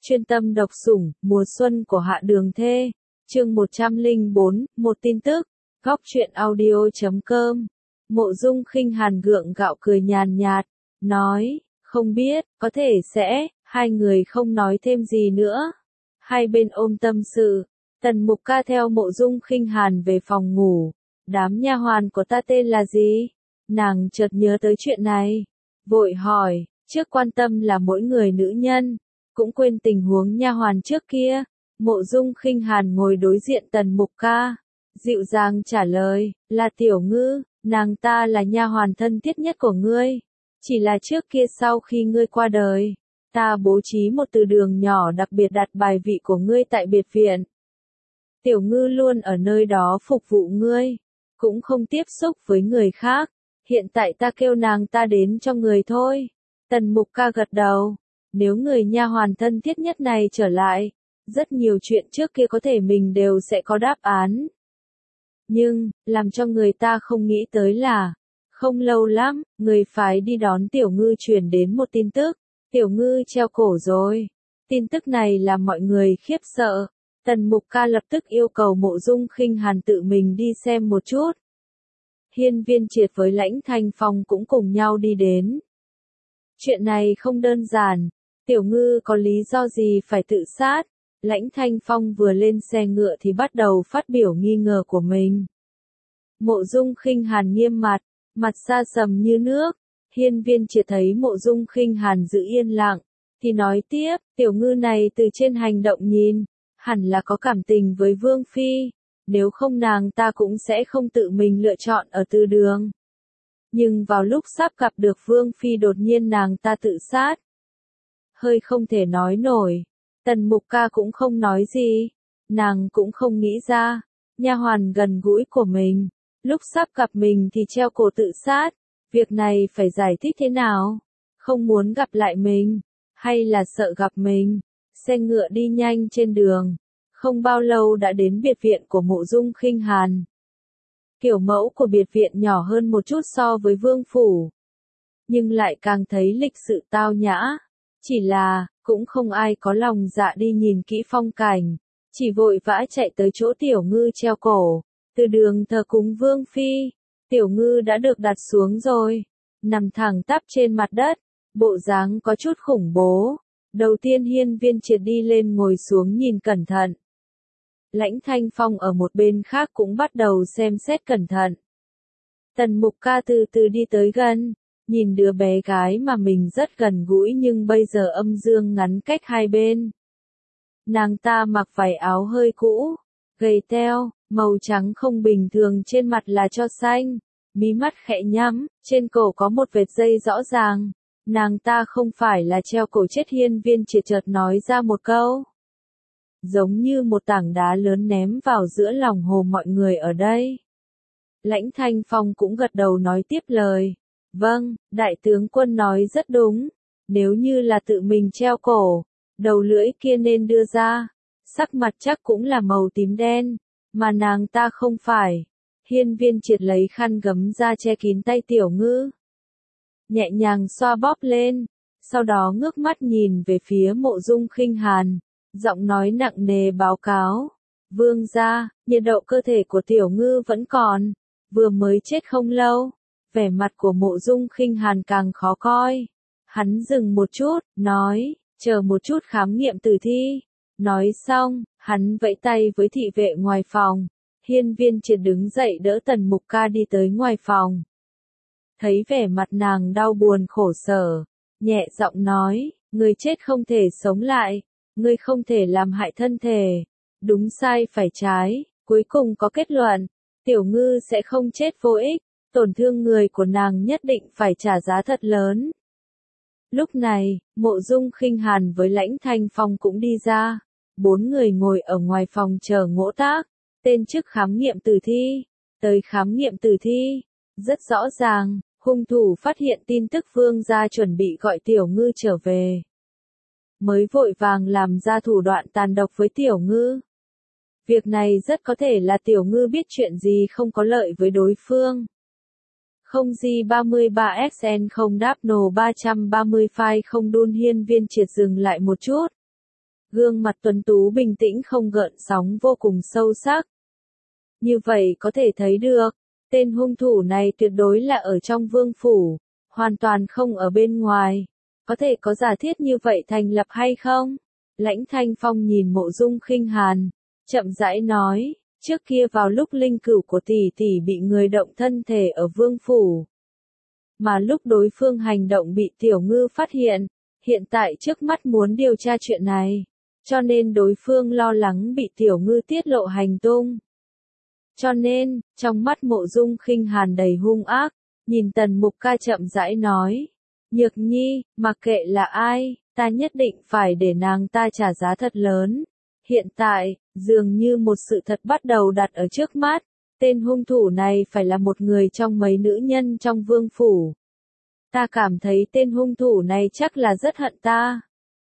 Chuyên tâm đọc sủng, mùa xuân của Hạ Đường Thê. Chương 104, một tin tức. Góc truyện audio.com. Mộ Dung Khinh Hàn gượng gạo cười nhàn nhạt, nói, không biết, có thể sẽ, hai người không nói thêm gì nữa. Hai bên ôm tâm sự, Tần Mục Ca theo Mộ Dung Khinh Hàn về phòng ngủ. Đám nha hoàn của ta tên là gì? Nàng chợt nhớ tới chuyện này, vội hỏi, trước quan tâm là mỗi người nữ nhân, cũng quên tình huống nha hoàn trước kia. Mộ Dung Khinh Hàn ngồi đối diện Tần Mục Ca, dịu dàng trả lời, là Tiểu Ngư, nàng ta là nha hoàn thân thiết nhất của ngươi. Chỉ là trước kia sau khi ngươi qua đời, ta bố trí một từ đường nhỏ đặc biệt đặt bài vị của ngươi tại biệt viện. Tiểu Ngư luôn ở nơi đó phục vụ ngươi, cũng không tiếp xúc với người khác. Hiện tại ta kêu nàng ta đến cho người thôi. Tần Mục Ca gật đầu. Nếu người nha hoàn thân thiết nhất này trở lại, rất nhiều chuyện trước kia có thể mình đều sẽ có đáp án. Nhưng, làm cho người ta không nghĩ tới là, không lâu lắm, người phái đi đón Tiểu Ngư truyền đến một tin tức. Tiểu Ngư treo cổ rồi. Tin tức này làm mọi người khiếp sợ. Tần Mục Ca lập tức yêu cầu Mộ Dung Khinh Hàn tự mình đi xem một chút. Hiên Viên Triệt với Lãnh Thanh Phong cũng cùng nhau đi đến. Chuyện này không đơn giản, Tiểu Ngư có lý do gì phải tự sát? Lãnh Thanh Phong vừa lên xe ngựa thì bắt đầu phát biểu nghi ngờ của mình. Mộ Dung Khinh Hàn nghiêm mặt xa sầm như nước. Hiên Viên Triệt thấy Mộ Dung Khinh Hàn giữ yên lặng, thì nói tiếp, Tiểu Ngư này từ trên hành động nhìn, hẳn là có cảm tình với Vương Phi. Nếu không nàng ta cũng sẽ không tự mình lựa chọn ở từ đường. Nhưng vào lúc sắp gặp được Vương Phi đột nhiên nàng ta tự sát. Hơi không thể nói nổi. Tần Mục Ca cũng không nói gì. Nàng cũng không nghĩ ra. Nha hoàn gần gũi của mình, lúc sắp gặp mình thì treo cổ tự sát. Việc này phải giải thích thế nào? Không muốn gặp lại mình, hay là sợ gặp mình? Xe ngựa đi nhanh trên đường. Không bao lâu đã đến biệt viện của Mộ Dung Khinh Hàn. Kiểu mẫu của biệt viện nhỏ hơn một chút so với vương phủ, nhưng lại càng thấy lịch sự tao nhã. Chỉ là, cũng không ai có lòng dạ đi nhìn kỹ phong cảnh, chỉ vội vã chạy tới chỗ Tiểu Ngư treo cổ. Từ đường thờ cúng Vương Phi, Tiểu Ngư đã được đặt xuống rồi, nằm thẳng tắp trên mặt đất, bộ dáng có chút khủng bố. Đầu tiên Hiên Viên Triệt đi lên ngồi xuống nhìn cẩn thận. Lãnh Thanh Phong ở một bên khác cũng bắt đầu xem xét cẩn thận. Tần Mục Ca từ từ đi tới gần, nhìn đứa bé gái mà mình rất gần gũi nhưng bây giờ âm dương ngắn cách hai bên. Nàng ta mặc vải áo hơi cũ, gầy teo, màu trắng không bình thường, trên mặt là tro xanh, mí mắt khẽ nhắm, trên cổ có một vệt dây rõ ràng. Nàng ta không phải là treo cổ chết. Hiên Viên Triệt chợt nói ra một câu, giống như một tảng đá lớn ném vào giữa lòng hồ mọi người ở đây. Lãnh Thanh Phong cũng gật đầu nói tiếp lời. Vâng, đại tướng quân nói rất đúng. Nếu như là tự mình treo cổ, đầu lưỡi kia nên đưa ra. Sắc mặt chắc cũng là màu tím đen, mà nàng ta không phải. Hiên Viên Triệt lấy khăn gấm ra che kín tay Tiểu Ngư, nhẹ nhàng xoa bóp lên, sau đó ngước mắt nhìn về phía Mộ Dung Khinh Hàn, giọng nói nặng nề báo cáo. Vương gia, nhiệt độ cơ thể của Tiểu Ngư vẫn còn, vừa mới chết không lâu. Vẻ mặt của Mộ Dung Khinh Hàn càng khó coi. Hắn dừng một chút, nói, chờ một chút khám nghiệm tử thi. Nói xong, hắn vẫy tay với thị vệ ngoài phòng. Hiên Viên Triệt đứng dậy đỡ Tần Mục Ca đi tới ngoài phòng. Thấy vẻ mặt nàng đau buồn khổ sở, nhẹ giọng nói, người chết không thể sống lại, ngươi không thể làm hại thân thể. Đúng sai phải trái, cuối cùng có kết luận, Tiểu Ngư sẽ không chết vô ích, tổn thương người của nàng nhất định phải trả giá thật lớn. Lúc này, Mộ Dung Khinh Hàn với Lãnh Thanh Phong cũng đi ra, 4 người ngồi ở ngoài phòng chờ ngỗ tác. Tên chức khám nghiệm tử thi, tới khám nghiệm tử thi, rất rõ ràng, hung thủ phát hiện tin tức Vương gia chuẩn bị gọi Tiểu Ngư trở về, mới vội vàng làm ra thủ đoạn tàn độc với Tiểu Ngư. Việc này rất có thể là Tiểu Ngư biết chuyện gì không có lợi với đối phương. Không G33SN không đáp nổ 330 file không đun. Hiên Viên Triệt dừng lại một chút, Gương mặt tuấn tú bình tĩnh không gợn sóng vô cùng sâu sắc. Như vậy có thể thấy được, tên hung thủ này tuyệt đối là ở trong vương phủ, hoàn toàn không ở bên ngoài. Có thể có giả thiết như vậy thành lập hay không? Lãnh Thanh Phong nhìn Mộ Dung Khinh Hàn, chậm rãi nói, trước kia vào lúc linh cửu của tỷ tỷ bị người động thân thể ở vương phủ. Mà lúc đối phương hành động bị Tiểu Ngư phát hiện tại trước mắt muốn điều tra chuyện này. Cho nên đối phương lo lắng bị Tiểu Ngư tiết lộ hành tung. Cho nên, trong mắt Mộ Dung Khinh Hàn đầy hung ác, nhìn Tần Mục Ca chậm rãi nói. Nhược Nhi, mặc kệ là ai, ta nhất định phải để nàng ta trả giá thật lớn. Hiện tại, dường như một sự thật bắt đầu đặt ở trước mắt, tên hung thủ này phải là một người trong mấy nữ nhân trong vương phủ. Ta cảm thấy tên hung thủ này chắc là rất hận ta.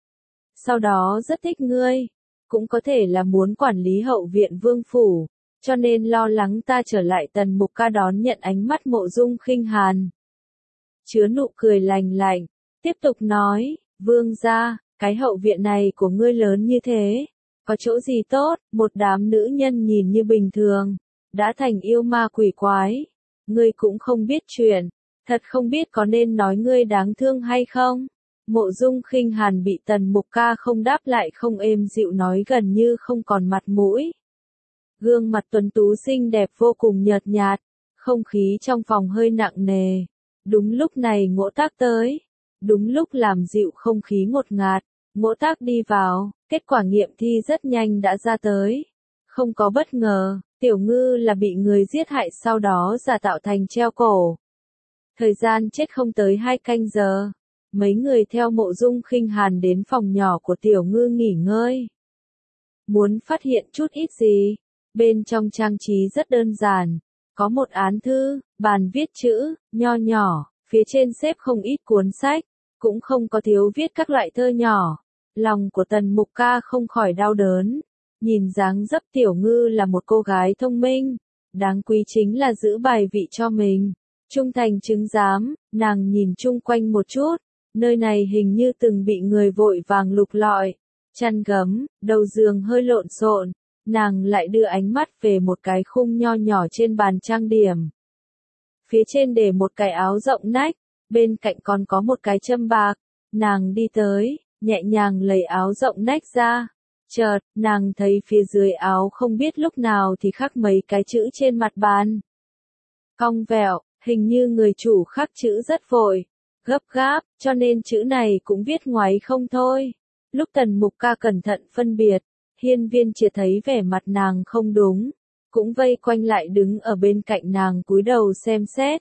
Sau đó rất thích ngươi, cũng có thể là muốn quản lý hậu viện vương phủ, cho nên lo lắng ta trở lại. Tần Mục Ca đón nhận ánh mắt Mộ Dung Khinh Hàn, chứa nụ cười lành lạnh, tiếp tục nói, vương gia, cái hậu viện này của ngươi lớn như thế, có chỗ gì tốt? Một đám nữ nhân nhìn như bình thường, đã thành yêu ma quỷ quái, ngươi cũng không biết chuyện, thật không biết có nên nói ngươi đáng thương hay không? Mộ Dung Khinh Hàn bị Tần Mục Ca không đáp lại không êm dịu nói gần như không còn mặt mũi. Gương mặt tuấn tú xinh đẹp vô cùng nhợt nhạt, không khí trong phòng hơi nặng nề. Đúng lúc này Ngỗ Tác tới, đúng lúc làm dịu không khí ngột ngạt, Ngỗ Tác đi vào, kết quả nghiệm thi rất nhanh đã ra tới. Không có bất ngờ, Tiểu Ngư là bị người giết hại sau đó giả tạo thành treo cổ. Thời gian chết không tới 2 canh giờ. Mấy người theo Mộ Dung Khinh Hàn đến phòng nhỏ của Tiểu Ngư nghỉ ngơi. Muốn phát hiện chút ít gì? Bên trong trang trí rất đơn giản. Có một án thư, bàn viết chữ, nho nhỏ, phía trên xếp không ít cuốn sách, cũng không có thiếu viết các loại thơ nhỏ. Lòng của Tần Mục Ca không khỏi đau đớn. Nhìn dáng dấp Tiểu Ngư là một cô gái thông minh, đáng quý chính là giữ bài vị cho mình. Trung thành chứng giám, nàng nhìn chung quanh một chút. Nơi này hình như từng bị người vội vàng lục lọi, chăn gấm, đầu giường hơi lộn xộn, nàng lại đưa ánh mắt về một cái khung nho nhỏ trên bàn trang điểm. Phía trên để một cái áo rộng nách, bên cạnh còn có một cái châm bạc, nàng đi tới, nhẹ nhàng lấy áo rộng nách ra. Chợt, nàng thấy phía dưới áo không biết lúc nào thì khắc mấy cái chữ trên mặt bàn. Cong vẹo, hình như người chủ khắc chữ rất vội. Gấp gáp, cho nên chữ này cũng viết ngoáy không thôi. Lúc Tần Mục Ca cẩn thận phân biệt, Hiên Viên Triệt thấy vẻ mặt nàng không đúng, cũng vây quanh lại đứng ở bên cạnh nàng cúi đầu xem xét.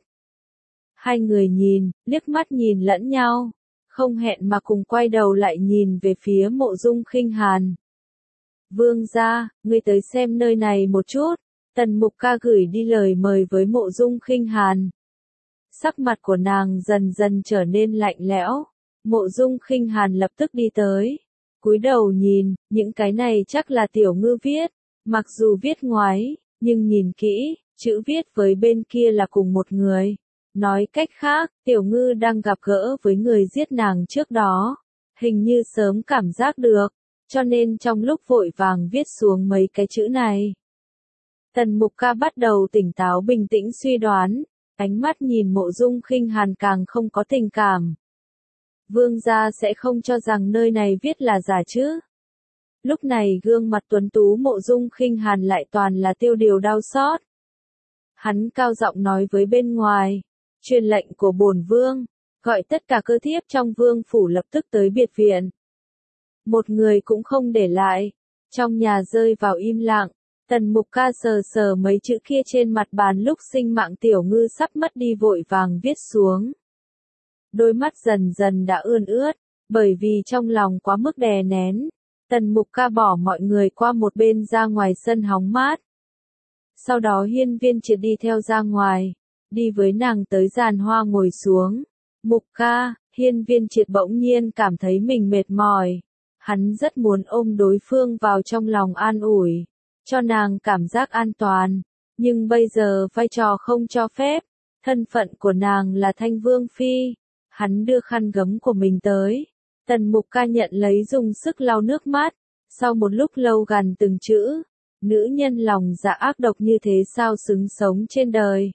Hai người nhìn, liếc mắt nhìn lẫn nhau, không hẹn mà cùng quay đầu lại nhìn về phía Mộ Dung Khinh Hàn. Vương gia, ngươi tới xem nơi này một chút. Tần Mục Ca gửi đi lời mời với Mộ Dung Khinh Hàn. Sắc mặt của nàng dần dần trở nên lạnh lẽo. Mộ Dung Khinh Hàn lập tức đi tới, cúi đầu nhìn, những cái này chắc là Tiểu Ngư viết, mặc dù viết ngoáy, nhưng nhìn kỹ, chữ viết với bên kia là cùng một người. Nói cách khác, Tiểu Ngư đang gặp gỡ với người giết nàng trước đó, hình như sớm cảm giác được, cho nên trong lúc vội vàng viết xuống mấy cái chữ này. Tần Mục Ca bắt đầu tỉnh táo bình tĩnh suy đoán. Ánh mắt nhìn Mộ Dung Khinh Hàn càng không có tình cảm. Vương gia sẽ không cho rằng nơi này viết là giả chứ? Lúc này gương mặt tuấn tú Mộ Dung Khinh Hàn lại toàn là tiêu điều đau xót. Hắn cao giọng nói với bên ngoài, truyền lệnh của bổn vương, gọi tất cả cơ thiếp trong vương phủ lập tức tới biệt viện. Một người cũng không để lại. Trong nhà rơi vào im lặng. Tần Mục Ca sờ sờ mấy chữ kia trên mặt bàn lúc sinh mạng Tiểu Ngư sắp mất đi vội vàng viết xuống. Đôi mắt dần dần đã ươn ướt, bởi vì trong lòng quá mức đè nén. Tần Mục Ca bỏ mọi người qua một bên ra ngoài sân hóng mát. Sau đó Hiên Viên Triệt đi theo ra ngoài, đi với nàng tới giàn hoa ngồi xuống. Mục Ca, Hiên Viên Triệt bỗng nhiên cảm thấy mình mệt mỏi. Hắn rất muốn ôm đối phương vào trong lòng an ủi, cho nàng cảm giác an toàn, nhưng bây giờ vai trò không cho phép, thân phận của nàng là Thanh Vương Phi. Hắn đưa khăn gấm của mình tới, Tần Mục Ca nhận lấy dùng sức lau nước mắt, Sau một lúc lâu gằn từng chữ, nữ nhân lòng dạ ác độc như thế sao xứng sống trên đời.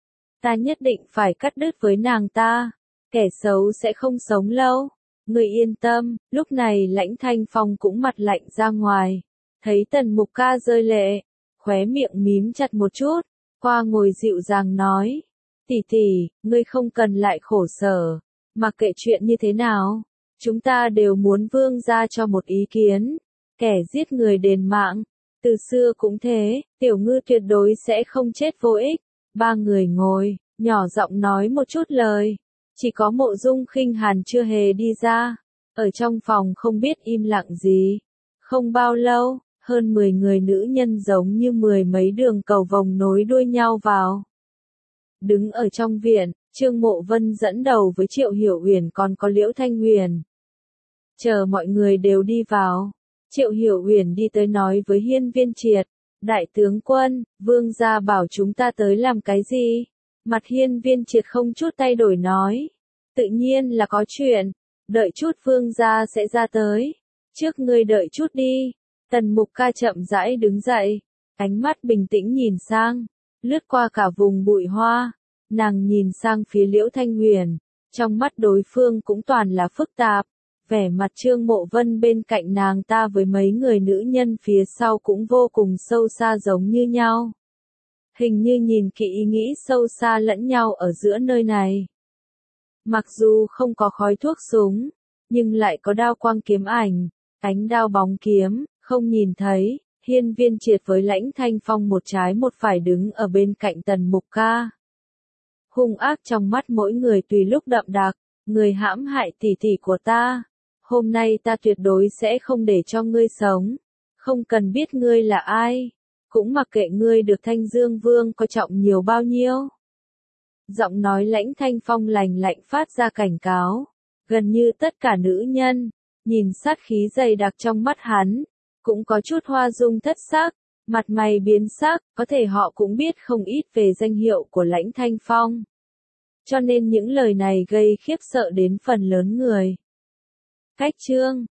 Ta nhất định phải cắt đứt với nàng ta, kẻ xấu sẽ không sống lâu. Người yên tâm, lúc này Lãnh Thanh Phong cũng mặt lạnh ra ngoài, thấy Tần Mục Ca rơi lệ, khóe miệng mím chặt một chút, qua ngồi dịu dàng nói, tỷ tỷ, ngươi không cần lại khổ sở, mặc kệ chuyện như thế nào, chúng ta đều muốn vương gia cho một ý kiến, kẻ giết người đền mạng, từ xưa cũng thế, tiểu ngư tuyệt đối sẽ không chết vô ích. Ba người ngồi, nhỏ giọng nói một chút lời, chỉ có Mộ Dung Khinh Hàn chưa hề đi ra, ở trong phòng không biết im lặng gì. Không bao lâu, hơn 10 người nữ nhân giống như 10 mấy đường cầu vồng nối đuôi nhau vào. Đứng ở trong viện, Trương Mộ Vân dẫn đầu với Triệu Hiểu Uyển còn có Liễu Thanh Huyền. Chờ mọi người đều đi vào, Triệu Hiểu Uyển đi tới nói với Hiên Viên Triệt, đại tướng quân, vương gia bảo chúng ta tới làm cái gì? Mặt Hiên Viên Triệt không chút thay đổi nói, tự nhiên là có chuyện, đợi chút vương gia sẽ ra tới, trước ngươi đợi chút đi. Tần Mục Ca chậm rãi đứng dậy, ánh mắt bình tĩnh nhìn sang, lướt qua cả vùng bụi hoa, nàng nhìn sang phía Liễu Thanh Huyền, trong mắt đối phương cũng toàn là phức tạp, vẻ mặt Trương Mộ Vân bên cạnh nàng ta với mấy người nữ nhân phía sau cũng vô cùng sâu xa giống như nhau. Hình như nhìn kỹ ý nghĩ sâu xa lẫn nhau ở giữa nơi này. Mặc dù không có khói thuốc súng, nhưng lại có đao quang kiếm ảnh, ánh đao bóng kiếm, không nhìn thấy. Hiên Viên Triệt với Lãnh Thanh Phong một trái một phải đứng ở bên cạnh Tần Mục Ca. Hung ác trong mắt mỗi người tùy lúc đậm đặc, người hãm hại tỷ tỷ của ta. Hôm nay ta tuyệt đối sẽ không để cho ngươi sống. Không cần biết ngươi là ai. Cũng mặc kệ ngươi được Thanh Dương Vương coi trọng nhiều bao nhiêu. Giọng nói Lãnh Thanh Phong lành lạnh phát ra cảnh cáo. Gần như tất cả nữ nhân, nhìn sát khí dày đặc trong mắt hắn, cũng có chút hoa dung thất sắc, mặt mày biến sắc, có thể họ cũng biết không ít về danh hiệu của Lãnh Thanh Phong. Cho nên những lời này gây khiếp sợ đến phần lớn người. Cách chương